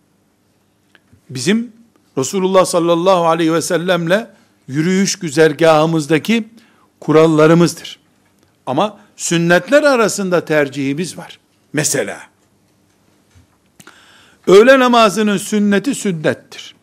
bizim Resulullah sallallahu aleyhi ve sellemle yürüyüş güzergahımızdaki kurallarımızdır. Ama sünnetler arasında tercihimiz var. Mesela, öğle namazının sünneti sünnettir.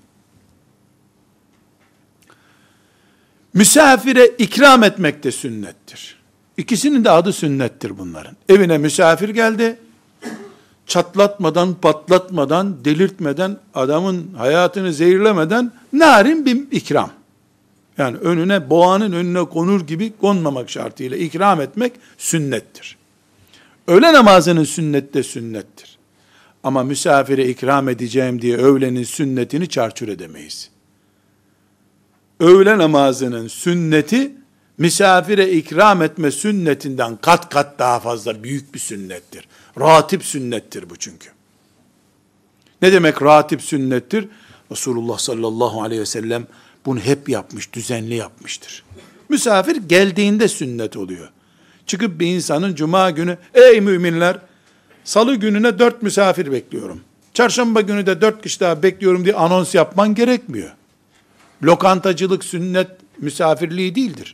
Misafire ikram etmek de sünnettir. İkisinin de adı sünnettir bunların. Evine misafir geldi, çatlatmadan, patlatmadan, delirtmeden, adamın hayatını zehirlemeden narin bir ikram. Yani önüne, boğanın önüne konur gibi konmamak şartıyla ikram etmek sünnettir. Öğle namazının sünneti de sünnettir. Ama misafire ikram edeceğim diye öğlenin sünnetini çarçur edemeyiz. Öğle namazının sünneti, misafire ikram etme sünnetinden kat kat daha fazla büyük bir sünnettir. Ratip sünnettir bu çünkü. Ne demek ratip sünnettir? Resulullah sallallahu aleyhi ve sellem bunu hep yapmış, düzenli yapmıştır. Misafir geldiğinde sünnet oluyor. Çıkıp bir insanın cuma günü, ey müminler, salı gününe 4 misafir bekliyorum, çarşamba günü de 4 kişi daha bekliyorum diye anons yapman gerekmiyor. Lokantacılık sünnet misafirliği değildir.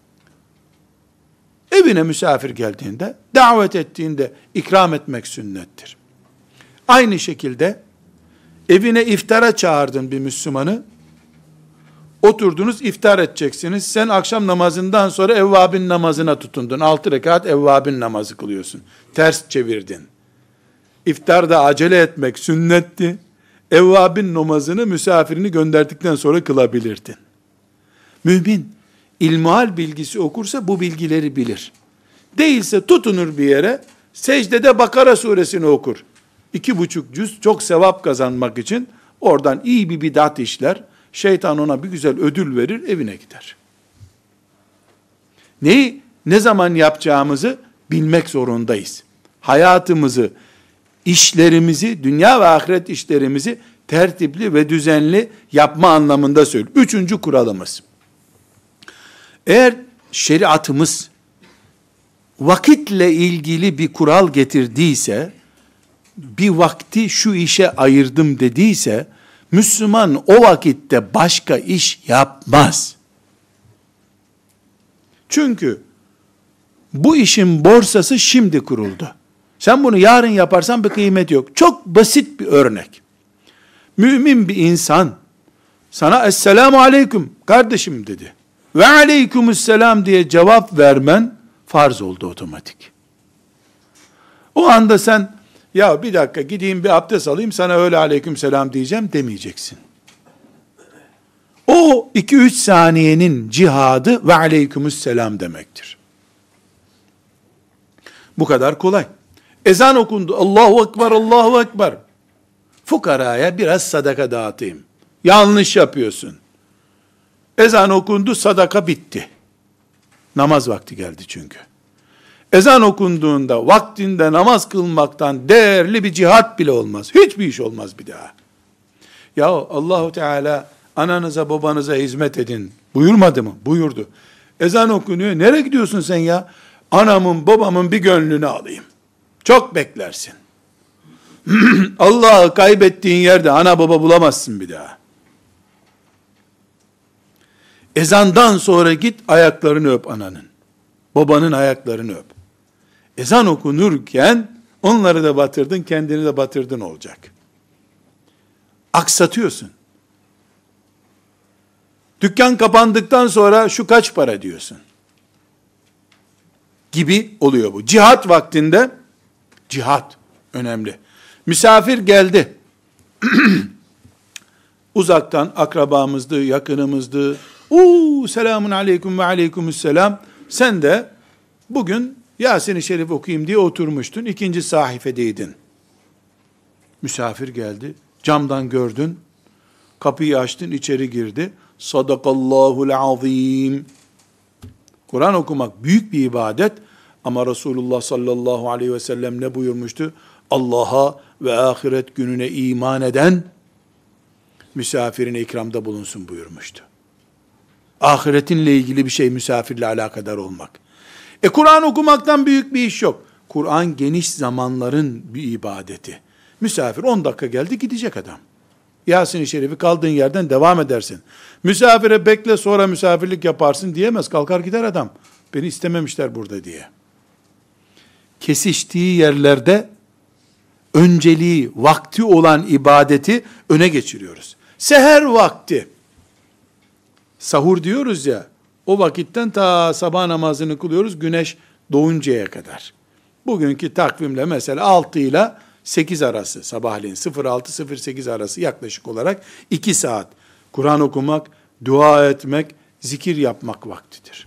Evine misafir geldiğinde, davet ettiğinde ikram etmek sünnettir. Aynı şekilde evine iftara çağırdın bir Müslümanı, oturdunuz iftar edeceksiniz. Sen akşam namazından sonra evvabin namazına tutundun. 6 rekat evvabin namazı kılıyorsun. Ters çevirdin. İftarda acele etmek sünnetti. Evvabin namazını misafirini gönderdikten sonra kılabilirdin. Mümin, ilmihal bilgisi okursa bu bilgileri bilir. Değilse tutunur bir yere, secdede Bakara suresini okur. 2,5 cüz çok sevap kazanmak için oradan iyi bir bidat işler. Şeytan ona bir güzel ödül verir, evine gider. Neyi, ne zaman yapacağımızı bilmek zorundayız. Hayatımızı, işlerimizi, dünya ve ahiret işlerimizi tertipli ve düzenli yapma anlamında söylüyor. 3. kuralımız. Eğer şeriatımız vakitle ilgili bir kural getirdiyse, bir vakti şu işe ayırdım dediyse, Müslüman o vakitte başka iş yapmaz. Çünkü bu işin borsası şimdi kuruldu. Sen bunu yarın yaparsan bir kıymet yok. Çok basit bir örnek. Mümin bir insan sana Esselamu Aleyküm kardeşim dedi. Ve Aleykümüsselam diye cevap vermen farz oldu otomatik. O anda sen ya bir dakika gideyim bir abdest alayım sana öyle aleykümselam diyeceğim demeyeceksin. O 2-3 saniyenin cihadı ve aleykümselam demektir. Bu kadar kolay. Ezan okundu. Allahu Ekber, Allahu Ekber. Fukaraya biraz sadaka dağıtayım. Yanlış yapıyorsun. Ezan okundu, sadaka bitti. Namaz vakti geldi çünkü. Ezan okunduğunda vaktinde namaz kılmaktan değerli bir cihat bile olmaz. Hiçbir iş olmaz bir daha. Ya Allahu Teala ananıza babanıza hizmet edin buyurmadı mı? Buyurdu. Ezan okunuyor. Nereye gidiyorsun sen ya? Anamın babamın bir gönlünü alayım. Çok beklersin. Allah'ı kaybettiğin yerde ana baba bulamazsın bir daha. Ezandan sonra git ayaklarını öp ananın. Babanın ayaklarını öp. Ezan okunurken onları da batırdın, kendini de batırdın olacak. Aksatıyorsun. Dükkan kapandıktan sonra şu kaç para diyorsun. Gibi oluyor bu. Cihat vaktinde, cihat önemli. Misafir geldi. Uzaktan akrabamızdı, yakınımızdı. Selamun aleyküm ve aleykümüsselam. Sen de bugün Yasin-i Şerif okuyayım diye oturmuştun. 2. sahifedeydin. Misafir geldi. Camdan gördün. Kapıyı açtın, içeri girdi. Sadakallahul azim. Kur'an okumak büyük bir ibadet. Ama Resulullah sallallahu aleyhi ve sellem ne buyurmuştu? Allah'a ve ahiret gününe iman eden misafirine ikramda bulunsun buyurmuştu. Ahiretinle ilgili bir şey misafirle alakadar olmak. Kur'an okumaktan büyük bir iş yok. Kur'an geniş zamanların bir ibadeti. Misafir 10 dakika geldi gidecek adam. Yasin-i Şerif'i kaldığın yerden devam edersin. Misafire bekle sonra misafirlik yaparsın diyemez. Kalkar gider adam. Beni istememişler burada diye. Kesiştiği yerlerde önceliği, vakti olan ibadeti öne geçiriyoruz. Seher vakti. Sahur diyoruz ya, o vakitten ta sabah namazını kılıyoruz güneş doğuncaya kadar. Bugünkü takvimle mesela 6 ile 8 arası sabahleyin 06-08 arası yaklaşık olarak 2 saat Kur'an okumak, dua etmek, zikir yapmak vaktidir.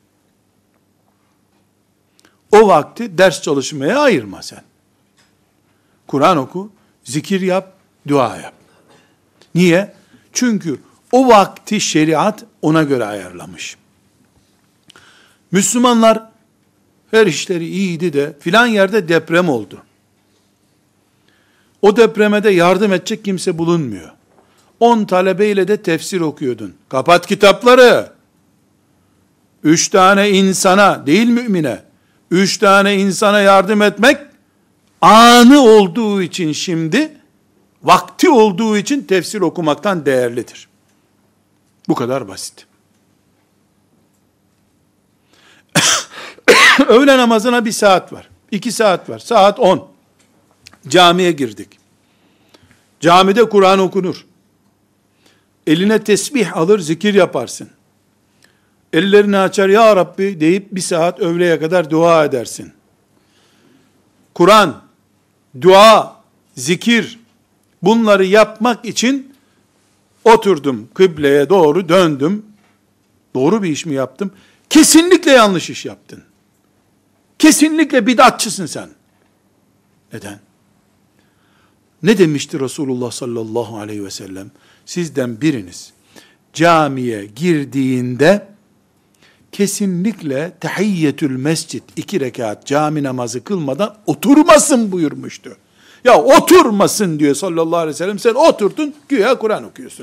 O vakti ders çalışmaya ayırma sen. Kur'an oku, zikir yap, dua yap. Niye? Çünkü o vakti şeriat ona göre ayarlamış. Müslümanlar her işleri iyiydi de filan yerde deprem oldu. O depreme de yardım edecek kimse bulunmuyor. 10 talebeyle de tefsir okuyordun. Kapat kitapları. 3 tane insana, değil mümine, 3 tane insana yardım etmek, anı olduğu için şimdi, vakti olduğu için tefsir okumaktan değerlidir. Bu kadar basit. Öğle namazına 1 saat var. 2 saat var. Saat 10. Camiye girdik. Camide Kur'an okunur. Eline tesbih alır, zikir yaparsın. Ellerini açar, ya Rabbi deyip 1 saat öğleye kadar dua edersin. Kur'an, dua, zikir, bunları yapmak için oturdum, kıbleye doğru döndüm. Doğru bir iş mi yaptım? Kesinlikle yanlış iş yaptın. Kesinlikle bid'atçısın sen. Neden? Ne demişti Resulullah sallallahu aleyhi ve sellem? Sizden biriniz camiye girdiğinde kesinlikle tahiyyetül mescid 2 rekat cami namazı kılmadan oturmasın buyurmuştu. Ya oturmasın diyor sallallahu aleyhi ve sellem. Sen oturdun, güya Kur'an okuyorsun.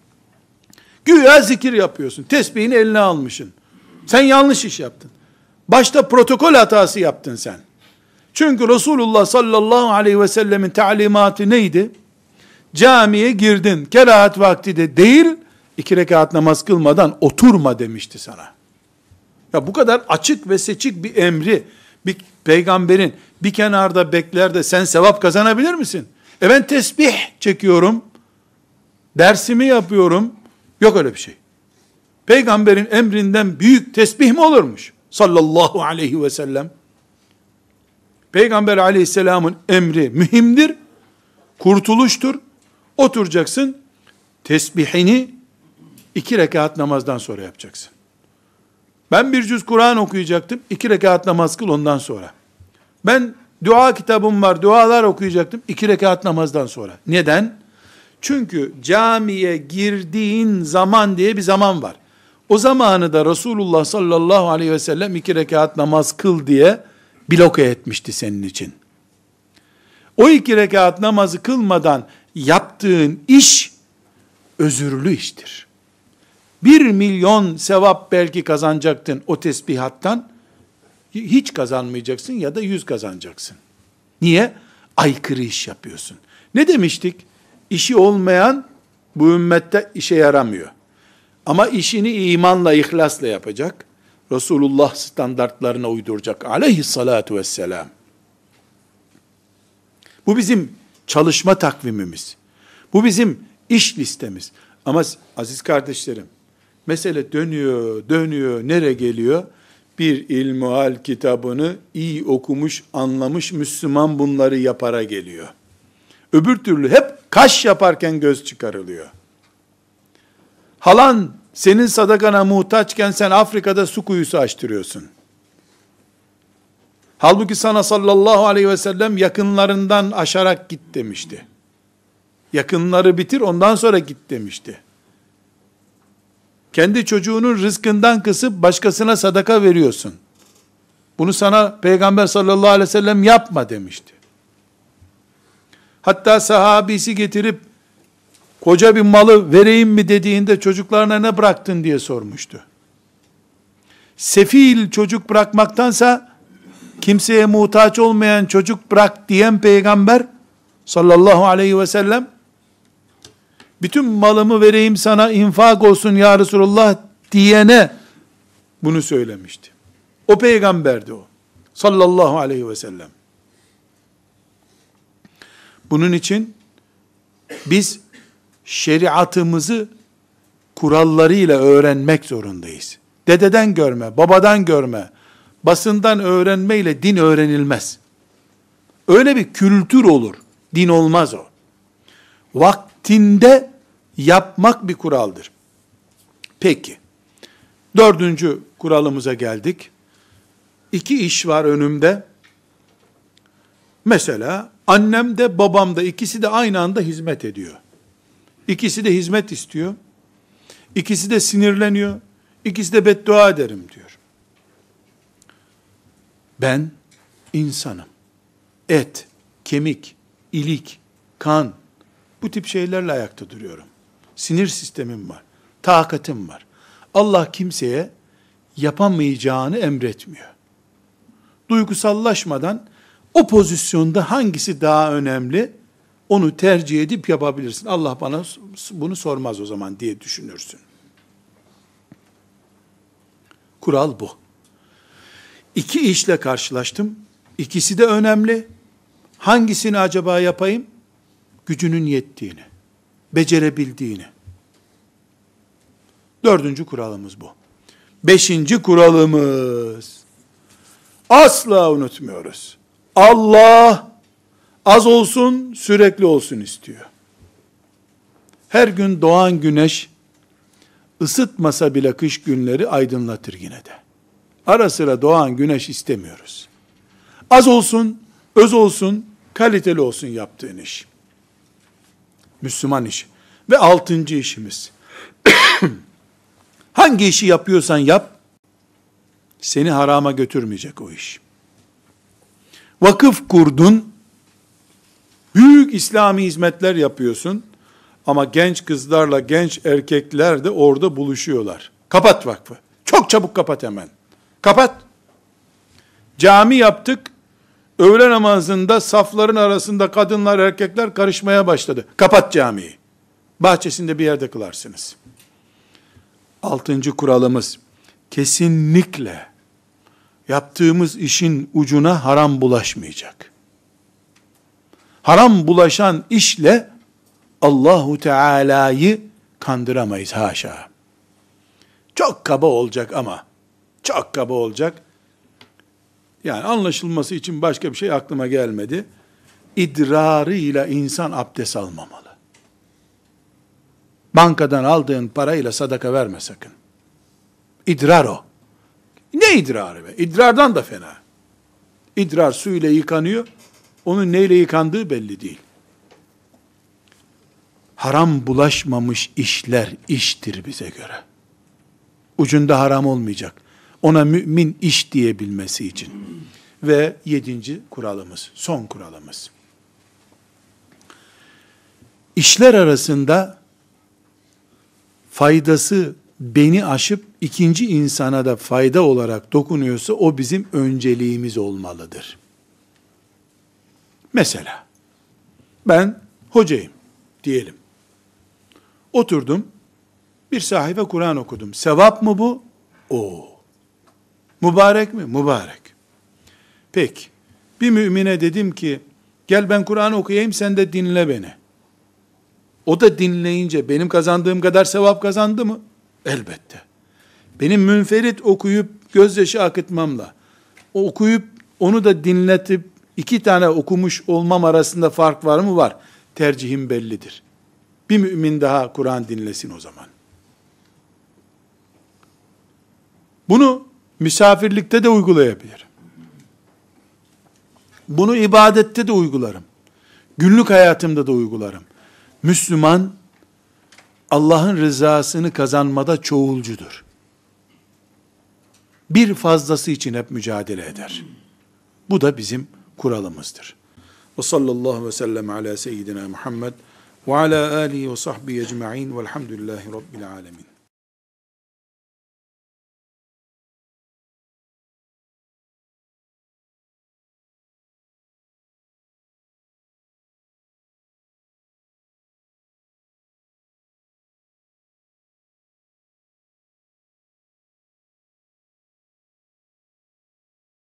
Güya zikir yapıyorsun. Tesbihini eline almışsın. Sen yanlış iş yaptın. Başta protokol hatası yaptın sen. Çünkü Resulullah sallallahu aleyhi ve sellemin talimatı neydi? Camiye girdin, kerahat vakti de değil, 2 rekat namaz kılmadan oturma demişti sana. Ya bu kadar açık ve seçik bir emri, bir peygamberin bir kenarda bekler de sen sevap kazanabilir misin? Ben tesbih çekiyorum, dersimi yapıyorum, yok öyle bir şey. Peygamberin emrinden büyük tesbih mi olurmuş? Sallallahu aleyhi ve sellem. Peygamber aleyhisselamın emri mühimdir, kurtuluştur. Oturacaksın, tesbihini 2 rekat namazdan sonra yapacaksın. Ben bir cüz Kur'an okuyacaktım, 2 rekat namaz kıl ondan sonra. Ben dua kitabım var, dualar okuyacaktım, 2 rekat namazdan sonra. Neden? Çünkü camiye girdiğin zaman diye bir zaman var. O zamanı da Resulullah sallallahu aleyhi ve sellem 2 rekat namaz kıl diye bloke etmişti senin için. O 2 rekat namazı kılmadan yaptığın iş özürlü iştir. 1 milyon sevap belki kazanacaktın o tesbihattan, hiç kazanmayacaksın ya da 100 kazanacaksın. Niye? Aykırı iş yapıyorsun. Ne demiştik? İşi olmayan bu ümmette işe yaramıyor. Ama işini imanla, ihlasla yapacak. Resulullah standartlarına uyduracak. Aleyhissalatu vesselam. Bu bizim çalışma takvimimiz. Bu bizim iş listemiz. Ama aziz kardeşlerim, mesele dönüyor, nereye geliyor? Bir ilmuhal kitabını iyi okumuş, anlamış Müslüman bunları yapara geliyor. Öbür türlü hep kaş yaparken göz çıkarılıyor. Halan senin sadakana muhtaçken sen Afrika'da su kuyusu açtırıyorsun. Halbuki sana sallallahu aleyhi ve sellem yakınlarından aşarak git demişti. Yakınları bitir, ondan sonra git demişti. Kendi çocuğunun rızkından kısıp başkasına sadaka veriyorsun. Bunu sana Peygamber sallallahu aleyhi ve sellem yapma demişti. Hatta sahabisi getirip koca bir malı vereyim mi dediğinde çocuklarına ne bıraktın diye sormuştu. Sefil çocuk bırakmaktansa kimseye muhtaç olmayan çocuk bırak diyen Peygamber sallallahu aleyhi ve sellem bütün malımı vereyim sana infak olsun ya Resulullah diyene bunu söylemişti. O peygamberdi o. Sallallahu aleyhi ve sellem. Bunun için biz şeriatımızı kurallarıyla öğrenmek zorundayız. Dededen görme, babadan görme, basından öğrenmeyle din öğrenilmez. Öyle bir kültür olur. Din olmaz o. Vaktinde yapmak bir kuraldır. Peki. 4. kuralımıza geldik. 2 iş var önümde. Mesela annem de babam da ikisi de aynı anda hizmet ediyor. İkisi de hizmet istiyor. İkisi de sinirleniyor. İkisi de beddua ederim diyor. Ben insanım. Et, kemik, ilik, kan, bu tip şeylerle ayakta duruyorum. Sinir sistemim var. Takatim var. Allah kimseye yapamayacağını emretmiyor. Duygusallaşmadan o pozisyonda hangisi daha önemli onu tercih edip yapabilirsin. Allah bana bunu sormaz o zaman diye düşünürsün. Kural bu. 2 işle karşılaştım. İkisi de önemli. Hangisini acaba yapayım? Gücünün yettiğini, becerebildiğini. 4. kuralımız bu. 5. kuralımız, asla unutmuyoruz. Allah az olsun, sürekli olsun istiyor. Her gün doğan güneş, ısıtmasa bile kış günleri aydınlatır yine de. Ara sıra doğan güneş istemiyoruz. Az olsun, öz olsun, kaliteli olsun yaptığın iş. Müslüman işi. Ve 6. işimiz. Hangi işi yapıyorsan yap, seni harama götürmeyecek o iş. Vakıf kurdun, büyük İslami hizmetler yapıyorsun, ama genç kızlarla genç erkekler de orada buluşuyorlar. Kapat vakfı. Çok çabuk kapat hemen. Kapat. Cami yaptık, öğle namazında safların arasında kadınlar erkekler karışmaya başladı. Kapat camiyi. Bahçesinde bir yerde kılarsınız. 6. kuralımız, kesinlikle yaptığımız işin ucuna haram bulaşmayacak. Haram bulaşan işle Allahu Teala'yı kandıramayız haşa. Çok kaba olacak ama, çok kaba olacak. Yani anlaşılması için başka bir şey aklıma gelmedi. İdrarıyla insan abdest almamalı. Bankadan aldığın parayla sadaka verme sakın. İdrar o. Ne idrarı be? İdrardan da fena. İdrar suyla yıkanıyor. Onun neyle yıkandığı belli değil. Haram bulaşmamış işler iştir bize göre. Ucunda haram olmayacak. Ona mümin iş diyebilmesi için. Ve 7. kuralımız, son kuralımız. İşler arasında faydası beni aşıp ikinci insana da fayda olarak dokunuyorsa o bizim önceliğimiz olmalıdır. Mesela ben hocayım diyelim. Oturdum, bir sayfa Kur'an okudum. Sevap mı bu? O. Mübarek mi? Mübarek. Peki, bir mümine dedim ki, gel ben Kur'an okuyayım, sen de dinle beni. O da dinleyince benim kazandığım kadar sevap kazandı mı? Elbette. Benim münferit okuyup gözyaşı akıtmamla, okuyup onu da dinletip 2 tane okumuş olmam arasında fark var mı? Var. Tercihim bellidir. Bir mümin daha Kur'an dinlesin o zaman. Bunu misafirlikte de uygulayabilirim. Bunu ibadette de uygularım. Günlük hayatımda da uygularım. Müslüman, Allah'ın rızasını kazanmada çoğulcudur. Bir fazlası için hep mücadele eder. Bu da bizim kuralımızdır. Ve sallallahu ve sellem ala seyyidina Muhammed ve ala alihi ve sahbihi ecma'in velhamdülillahi rabbil alemin.